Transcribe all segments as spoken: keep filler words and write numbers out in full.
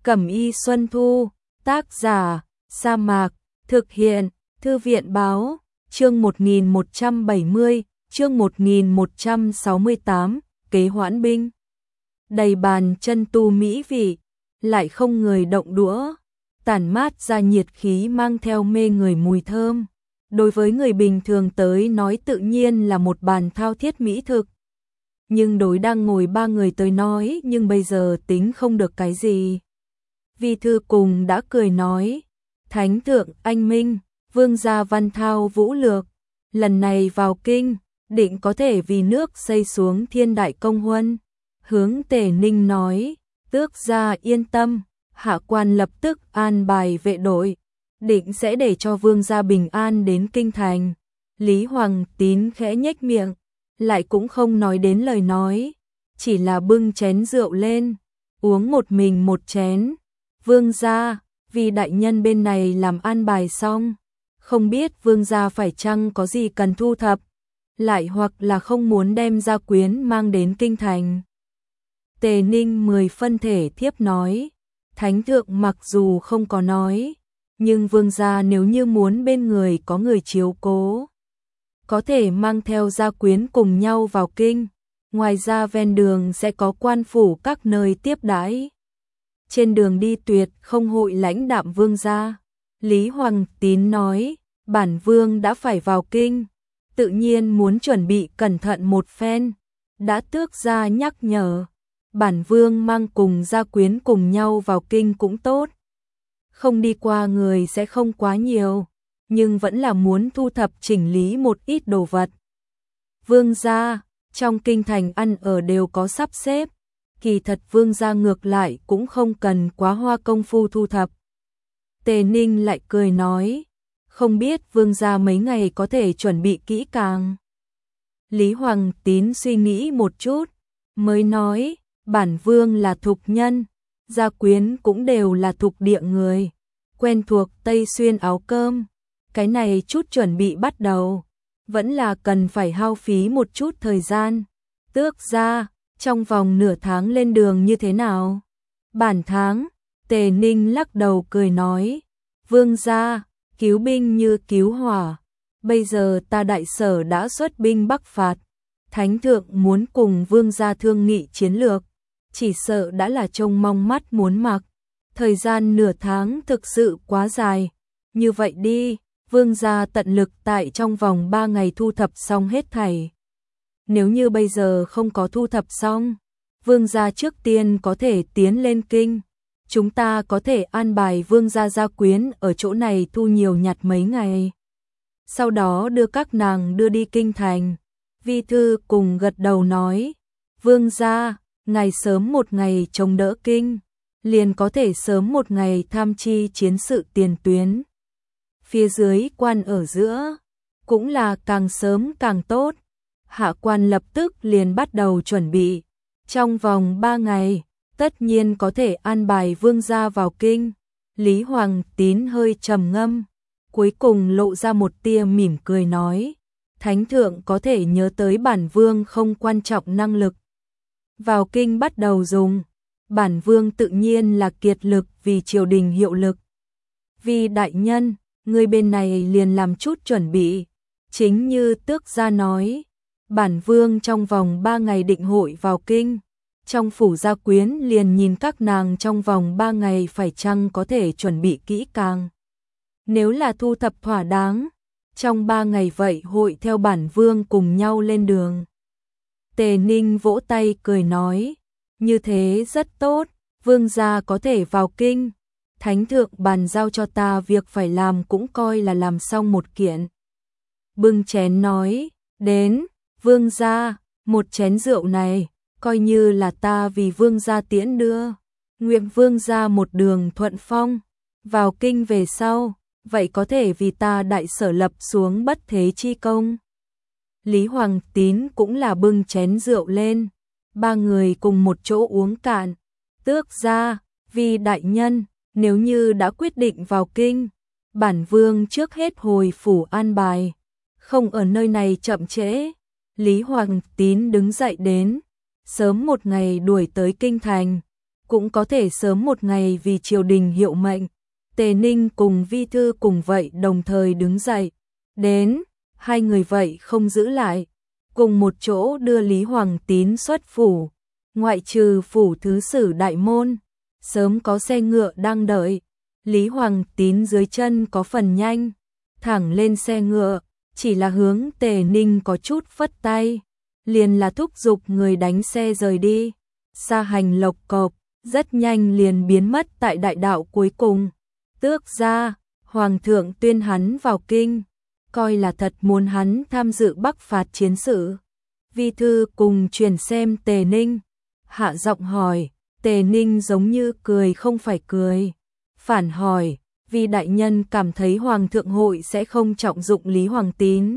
Cẩm y Xuân Thu, tác giả, Sa Mạc, thực hiện, Thư viện báo, chương một nghìn một trăm bảy mươi, chương một nghìn một trăm sáu mươi tám, kế hoãn binh. Đầy bàn chân tu mỹ vị, lại không người động đũa, tản mát ra nhiệt khí mang theo mê người mùi thơm. Đối với người bình thường tới nói tự nhiên là một bàn thao thiết mỹ thực. Nhưng đối đang ngồi ba người tới nói nhưng bây giờ tính không được cái gì. Vi Thư cùng đã cười nói, Thánh thượng anh minh, vương gia văn thao vũ lược, lần này vào kinh, định có thể vì nước xây xuống thiên đại công huân. Hướng Tề Ninh nói, tước gia yên tâm, hạ quan lập tức an bài vệ đội, định sẽ để cho vương gia bình an đến kinh thành. Lý Hoàng Tín khẽ nhếch miệng, lại cũng không nói đến lời nói, chỉ là bưng chén rượu lên, uống một mình một chén. Vương gia, vì đại nhân bên này làm an bài xong, không biết vương gia phải chăng có gì cần thu thập, lại hoặc là không muốn đem gia quyến mang đến kinh thành. Tề Ninh mười phân thể thiếp nói, Thánh thượng mặc dù không có nói, nhưng vương gia nếu như muốn bên người có người chiếu cố, có thể mang theo gia quyến cùng nhau vào kinh, ngoài ra ven đường sẽ có quan phủ các nơi tiếp đãi. Trên đường đi tuyệt không hội lãnh đạm vương gia. Lý Hoàng Tín nói, bản vương đã phải vào kinh, tự nhiên muốn chuẩn bị cẩn thận một phen, đã tước gia nhắc nhở, bản vương mang cùng gia quyến cùng nhau vào kinh cũng tốt. Không đi qua người sẽ không quá nhiều, nhưng vẫn là muốn thu thập chỉnh lý một ít đồ vật. Vương gia, trong kinh thành ăn ở đều có sắp xếp, kỳ thật vương gia ngược lại cũng không cần quá hoa công phu thu thập. Tề Ninh lại cười nói, không biết vương gia mấy ngày có thể chuẩn bị kỹ càng. Lý Hoàng Tín suy nghĩ một chút, mới nói, bản vương là thục nhân, gia quyến cũng đều là thục địa người, quen thuộc tây xuyên áo cơm, cái này chút chuẩn bị bắt đầu, vẫn là cần phải hao phí một chút thời gian. Tước gia, trong vòng nửa tháng lên đường như thế nào? Bản tháng, Tề Ninh lắc đầu cười nói, vương gia, cứu binh như cứu hỏa, bây giờ ta đại sở đã xuất binh bắc phạt, Thánh thượng muốn cùng vương gia thương nghị chiến lược, chỉ sợ đã là trông mong mắt muốn mặc, thời gian nửa tháng thực sự quá dài, như vậy đi, vương gia tận lực tại trong vòng ba ngày thu thập xong hết thảy. Nếu như bây giờ không có thu thập xong, vương gia trước tiên có thể tiến lên kinh, chúng ta có thể an bài vương gia gia quyến ở chỗ này thu nhiều nhặt mấy ngày. Sau đó đưa các nàng đưa đi kinh thành. Vi Thư cùng gật đầu nói, vương gia, ngày sớm một ngày chống đỡ kinh, liền có thể sớm một ngày tham chi chiến sự tiền tuyến. Phía dưới quan ở giữa, cũng là càng sớm càng tốt. Hạ quan lập tức liền bắt đầu chuẩn bị, trong vòng ba ngày, tất nhiên có thể an bài vương gia vào kinh. Lý Hoàng Tín hơi trầm ngâm, cuối cùng lộ ra một tia mỉm cười nói, Thánh thượng có thể nhớ tới bản vương không quan trọng năng lực. Vào kinh bắt đầu dùng, bản vương tự nhiên là kiệt lực vì triều đình hiệu lực. Vì đại nhân, người bên này liền làm chút chuẩn bị, chính như tước gia nói, bản vương trong vòng ba ngày định hội vào kinh, trong phủ gia quyến liền nhìn các nàng trong vòng ba ngày phải chăng có thể chuẩn bị kỹ càng. Nếu là thu thập thỏa đáng, trong ba ngày vậy hội theo bản vương cùng nhau lên đường. Tề Ninh vỗ tay cười nói, như thế rất tốt, vương gia có thể vào kinh, Thánh thượng bàn giao cho ta việc phải làm cũng coi là làm xong một kiện. Bưng chén nói, đến, vương gia, một chén rượu này, coi như là ta vì vương gia tiễn đưa, nguyện vương gia một đường thuận phong, vào kinh về sau, vậy có thể vì ta đại sở lập xuống bất thế chi công. Lý Hoàng Tín cũng là bưng chén rượu lên, ba người cùng một chỗ uống cạn. Tước gia, vì đại nhân, nếu như đã quyết định vào kinh, bản vương trước hết hồi phủ an bài, không ở nơi này chậm trễ. Lý Hoàng Tín đứng dậy đến, sớm một ngày đuổi tới kinh thành, cũng có thể sớm một ngày vì triều đình hiệu mệnh. Tề Ninh cùng Vi Thư cùng vậy đồng thời đứng dậy. Đến, hai người vậy không giữ lại. Cùng một chỗ đưa Lý Hoàng Tín xuất phủ. Ngoại trừ phủ thứ sử đại môn. Sớm có xe ngựa đang đợi. Lý Hoàng Tín dưới chân có phần nhanh. Thẳng lên xe ngựa. Chỉ là hướng Tề Ninh có chút phất tay. Liền là thúc giục người đánh xe rời đi. Xa hành lộc cộc. Rất nhanh liền biến mất tại đại đạo cuối cùng. Tước ra, Hoàng thượng tuyên hắn vào kinh, coi là thật muốn hắn tham dự bắc phạt chiến sự. Vi Thư cùng truyền xem Tề Ninh, hạ giọng hỏi, Tề Ninh giống như cười không phải cười. Phản hỏi, vì đại nhân cảm thấy Hoàng thượng hội sẽ không trọng dụng Lý Hoàng Tín.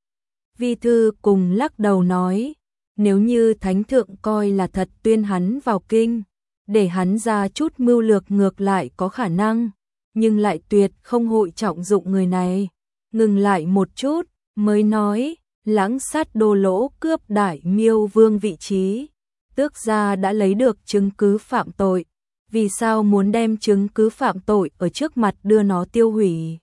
Vi Thư cùng lắc đầu nói, nếu như Thánh thượng coi là thật tuyên hắn vào kinh, để hắn ra chút mưu lược ngược lại có khả năng, nhưng lại tuyệt không hội trọng dụng người này. Ngừng lại một chút, mới nói, Lãng Sát Đô Lỗ cướp Đại Miêu Vương vị trí, tước gia đã lấy được chứng cứ phạm tội, vì sao muốn đem chứng cứ phạm tội ở trước mặt đưa nó tiêu hủy?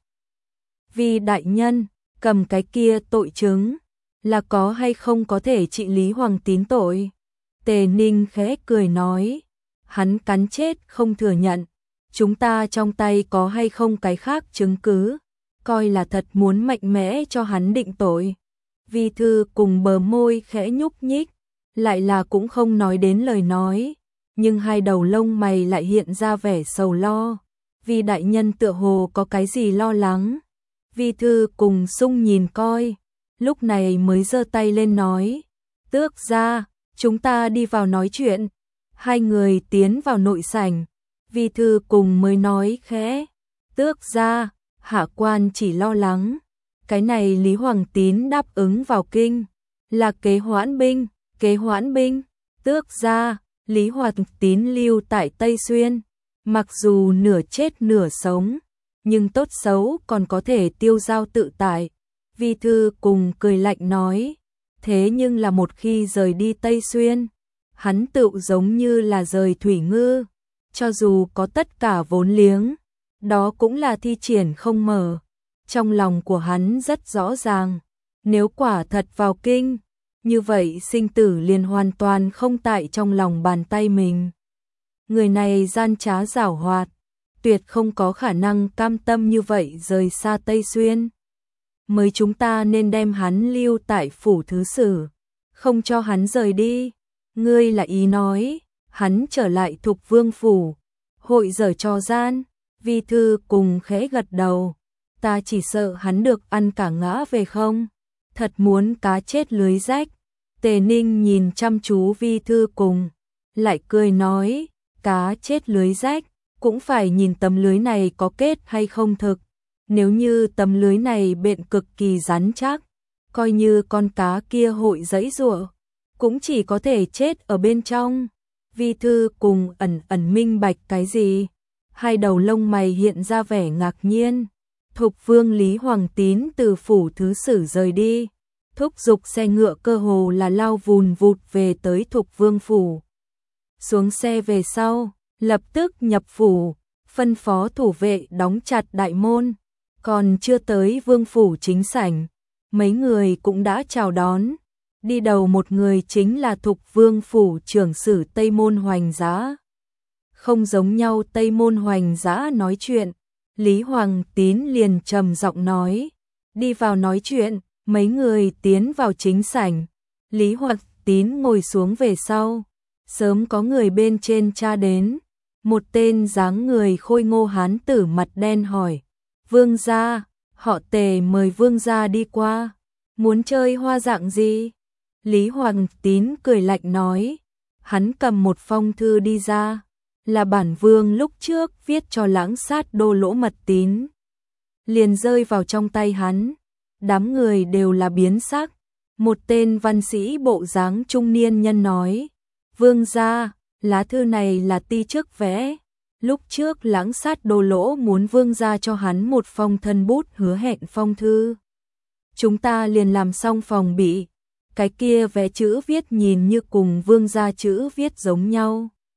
Vì đại nhân, cầm cái kia tội chứng, là có hay không có thể trị Lý Hoàng Tín tội? Tề Ninh khẽ cười nói, hắn cắn chết không thừa nhận, chúng ta trong tay có hay không cái khác chứng cứ, coi là thật muốn mạnh mẽ cho hắn định tội. Vi Thư cùng bờ môi khẽ nhúc nhích, lại là cũng không nói đến lời nói, nhưng hai đầu lông mày lại hiện ra vẻ sầu lo, vì đại nhân tựa hồ có cái gì lo lắng. Vi Thư cùng sung nhìn coi, lúc này mới giơ tay lên nói, tước ra, chúng ta đi vào nói chuyện. Hai người tiến vào nội sảnh, Vi Thư cùng mới nói khẽ, tước ra, hạ quan chỉ lo lắng, cái này Lý Hoàng Tín đáp ứng vào kinh, là kế hoãn binh, kế hoãn binh, tước ra, Lý Hoàng Tín lưu tại Tây Xuyên, mặc dù nửa chết nửa sống, nhưng tốt xấu còn có thể tiêu dao tự tại. Vi Thư cùng cười lạnh nói, thế nhưng là một khi rời đi Tây Xuyên, hắn tự giống như là rời thủy ngư, cho dù có tất cả vốn liếng, đó cũng là thi triển không mở. Trong lòng của hắn rất rõ ràng, nếu quả thật vào kinh, như vậy sinh tử liền hoàn toàn không tại trong lòng bàn tay mình. Người này gian trá giảo hoạt, tuyệt không có khả năng cam tâm như vậy rời xa Tây Xuyên. Mới chúng ta nên đem hắn lưu tại phủ thứ sử, không cho hắn rời đi. Ngươi là ý nói, hắn trở lại Thục Vương phủ, hội giở trò gian. Vi Thư cùng khẽ gật đầu, ta chỉ sợ hắn được ăn cả ngã về không, thật muốn cá chết lưới rách. Tề Ninh nhìn chăm chú Vi Thư cùng, lại cười nói, cá chết lưới rách, cũng phải nhìn tấm lưới này có kết hay không thực. Nếu như tấm lưới này bện cực kỳ rắn chắc, coi như con cá kia hội giãy giụa, cũng chỉ có thể chết ở bên trong. Vi Thư cùng ẩn ẩn minh bạch cái gì, hai đầu lông mày hiện ra vẻ ngạc nhiên. Thục Vương Lý Hoàng Tín từ phủ thứ sử rời đi, thúc giục xe ngựa cơ hồ là lao vùn vụt về tới Thục Vương phủ. Xuống xe về sau, lập tức nhập phủ, phân phó thủ vệ đóng chặt đại môn. Còn chưa tới vương phủ chính sảnh, mấy người cũng đã chào đón. Đi đầu một người chính là Thục Vương phủ trưởng sử Tây Môn Hoành Giá. Không giống nhau Tây Môn Hoành Giá nói chuyện, Lý Hoàng Tín liền trầm giọng nói, đi vào nói chuyện. Mấy người tiến vào chính sảnh, Lý Hoàng Tín ngồi xuống về sau, sớm có người bên trên tra đến, một tên dáng người khôi ngô hán tử mặt đen hỏi, vương gia, họ Tề mời vương gia đi qua, muốn chơi hoa dạng gì? Lý Hoàng Tín cười lạnh nói, hắn cầm một phong thư đi ra, là bản vương lúc trước viết cho Lãng Sát Đô Lỗ mật tín, liền rơi vào trong tay hắn. Đám người đều là biến sắc, một tên văn sĩ bộ dáng trung niên nhân nói, vương gia, lá thư này là ti trước vẽ, lúc trước Lãng Sát Đô Lỗ muốn vương gia cho hắn một phong thân bút hứa hẹn phong thư. Chúng ta liền làm xong phòng bị, cái kia vẽ chữ viết nhìn như cùng vương gia chữ viết giống nhau.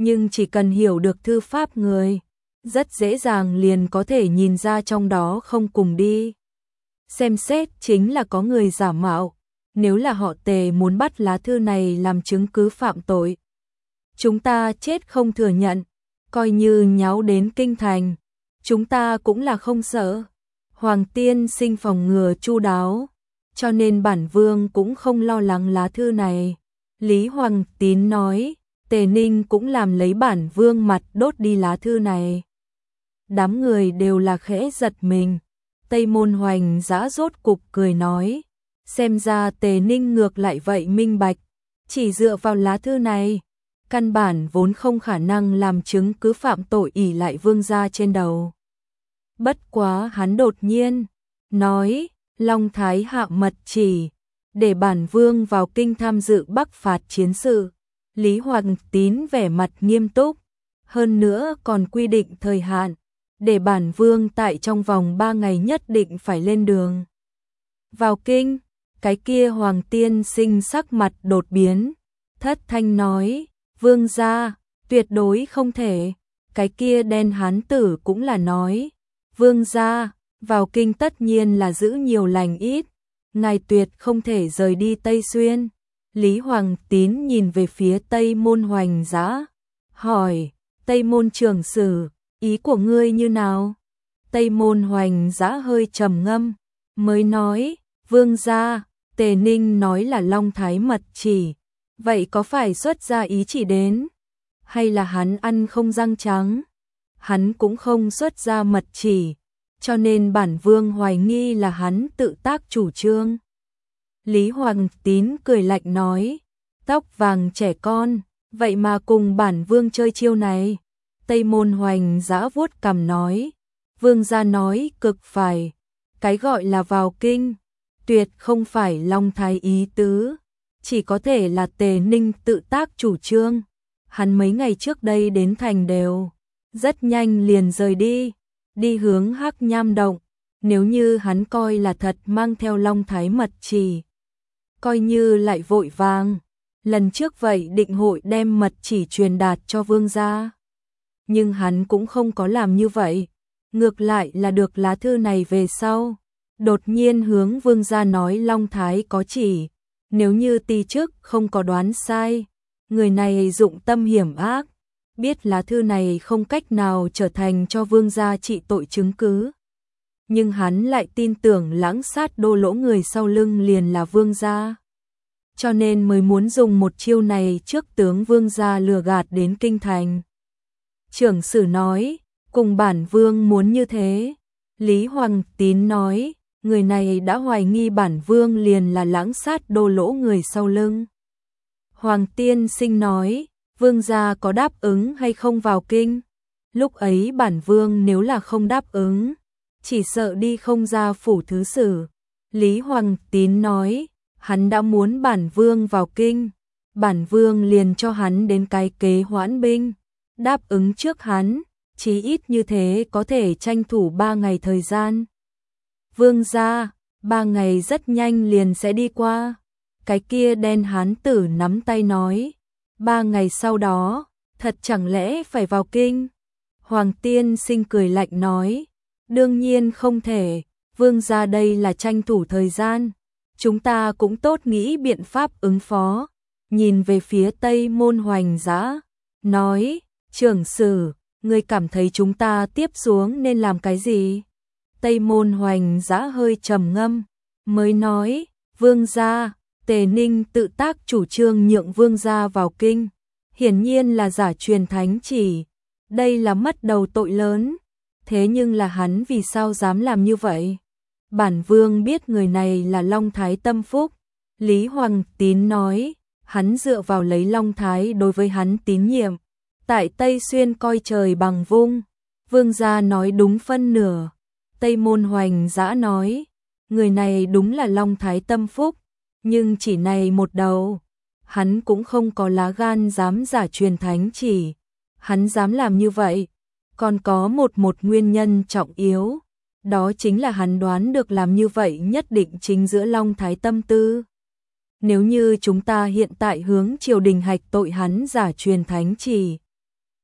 nhưng chỉ cần hiểu được thư pháp người, rất dễ dàng liền có thể nhìn ra trong đó không cùng đi. Xem xét chính là có người giả mạo, nếu là họ Tề muốn bắt lá thư này làm chứng cứ phạm tội. Chúng ta chết không thừa nhận, coi như nháo đến kinh thành, chúng ta cũng là không sợ. Hoàng tiên sinh phòng ngừa chu đáo, cho nên bản vương cũng không lo lắng lá thư này. Lý Hoàng Tín nói, Tề Ninh cũng làm lấy bản vương mặt đốt đi lá thư này. Đám người đều là khẽ giật mình. Tây Môn Hoành Dã rốt cục cười nói, xem ra Tề Ninh ngược lại vậy minh bạch, chỉ dựa vào lá thư này, căn bản vốn không khả năng làm chứng cứ phạm tội ỷ lại vương gia trên đầu. Bất quá hắn đột nhiên nói, Long Thái hạ mật chỉ để bản vương vào kinh tham dự Bắc phạt chiến sự. Lý Hoàng Tín vẻ mặt nghiêm túc, hơn nữa còn quy định thời hạn, để bản vương tại trong vòng ba ngày nhất định phải lên đường. Vào kinh, cái kia Hoàng tiên sinh sắc mặt đột biến, thất thanh nói, vương gia, tuyệt đối không thể. Cái kia đen hán tử cũng là nói, vương gia, vào kinh tất nhiên là giữ nhiều lành ít, ngài tuyệt không thể rời đi Tây Xuyên. Lý Hoàng Tín nhìn về phía Tây Môn Hoành Dã, hỏi, Tây Môn trưởng sử, ý của ngươi như nào? Tây Môn Hoành Dã hơi trầm ngâm, mới nói, vương gia, Tề Ninh nói là Long Thái mật chỉ, vậy có phải xuất ra ý chỉ đến? Hay là hắn ăn không răng trắng? Hắn cũng không xuất ra mật chỉ, cho nên bản vương hoài nghi là hắn tự tác chủ trương. Lý Hoàng Tín cười lạnh nói, tóc vàng trẻ con, vậy mà cùng bản vương chơi chiêu này. Tây Môn Hoành Dã vuốt cằm nói, vương gia nói cực phải, cái gọi là vào kinh, tuyệt không phải Long Thái ý tứ, chỉ có thể là Tề Ninh tự tác chủ trương. Hắn mấy ngày trước đây đến thành đều, rất nhanh liền rời đi, đi hướng Hắc Nham Động. Nếu như hắn coi là thật mang theo Long Thái mật chỉ, coi như lại vội vàng, lần trước vậy định hội đem mật chỉ truyền đạt cho vương gia. Nhưng hắn cũng không có làm như vậy, ngược lại là được lá thư này về sau, đột nhiên hướng vương gia nói Long Thái có chỉ, nếu như ti chức không có đoán sai, người này dụng tâm hiểm ác, biết lá thư này không cách nào trở thành cho vương gia trị tội chứng cứ. Nhưng hắn lại tin tưởng lãng sát đô lỗ người sau lưng liền là vương gia, cho nên mới muốn dùng một chiêu này trước tướng vương gia lừa gạt đến kinh thành. Trưởng sử nói, cùng bản vương muốn như thế. Lý Hoàng Tín nói, người này đã hoài nghi bản vương liền là lãng sát đô lỗ người sau lưng. Hoàng tiên sinh nói, vương gia có đáp ứng hay không vào kinh? Lúc ấy bản vương nếu là không đáp ứng, chỉ sợ đi không ra phủ thứ sử. Lý Hoàng Tín nói, hắn đã muốn bản vương vào kinh, bản vương liền cho hắn đến cái kế hoãn binh, đáp ứng trước hắn, chí ít như thế có thể tranh thủ ba ngày thời gian. Vương gia, ba ngày rất nhanh liền sẽ đi qua. Cái kia đen hán tử nắm tay nói, ba ngày sau đó, thật chẳng lẽ phải vào kinh? Hoàng tiên sinh cười lạnh nói, đương nhiên không thể, vương gia đây là tranh thủ thời gian, chúng ta cũng tốt nghĩ biện pháp ứng phó. Nhìn về phía Tây Môn Hoành Dã, nói, trưởng sử, ngươi cảm thấy chúng ta tiếp xuống nên làm cái gì? Tây Môn Hoành Dã hơi trầm ngâm, mới nói, vương gia, Tề Ninh tự tác chủ trương nhượng vương gia vào kinh, hiển nhiên là giả truyền thánh chỉ, đây là mất đầu tội lớn. Thế nhưng là hắn vì sao dám làm như vậy? Bản vương biết người này là Long Thái tâm phúc. Lý Hoàng Tín nói, hắn dựa vào lấy Long Thái đối với hắn tín nhiệm, tại Tây Xuyên coi trời bằng vung. Vương gia nói đúng phân nửa. Tây Môn Hoành Dã nói, người này đúng là Long Thái tâm phúc, nhưng chỉ này một đầu, hắn cũng không có lá gan dám giả truyền thánh chỉ. Hắn dám làm như vậy, còn có một một nguyên nhân trọng yếu, đó chính là hắn đoán được làm như vậy nhất định chính giữa Long Thái tâm tư. Nếu như chúng ta hiện tại hướng triều đình hạch tội hắn giả truyền thánh chỉ,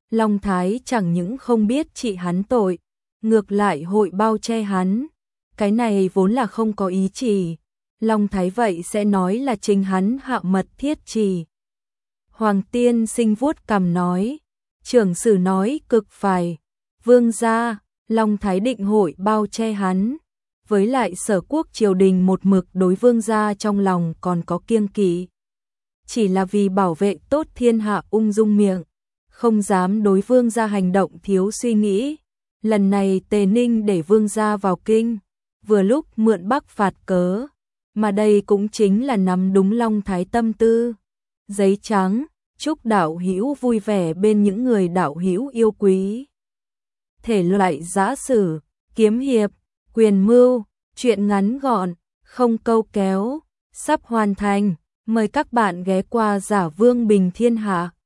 Long Thái chẳng những không biết trị hắn tội, ngược lại hội bao che hắn. Cái này vốn là không có ý chỉ. Long Thái vậy sẽ nói là chính hắn hạ mật thiết chỉ. Hoàng tiên sinh vuốt cằm nói, trưởng sử nói cực phải. Vương gia, Long Thái định hội bao che hắn. Với lại Sở Quốc triều đình một mực đối vương gia trong lòng còn có kiêng kỵ. Chỉ là vì bảo vệ tốt thiên hạ ung dung miệng, không dám đối vương gia hành động thiếu suy nghĩ. Lần này Tề Ninh để vương gia vào kinh, vừa lúc mượn Bắc phạt cớ, mà đây cũng chính là nắm đúng Long Thái tâm tư. Giấy trắng, chúc đạo hữu vui vẻ bên những người đạo hữu yêu quý. Thể loại giã sử, kiếm hiệp, quyền mưu, truyện ngắn gọn, không câu kéo, sắp hoàn thành. Mời các bạn ghé qua Giả Vương Bình Thiên Hạ.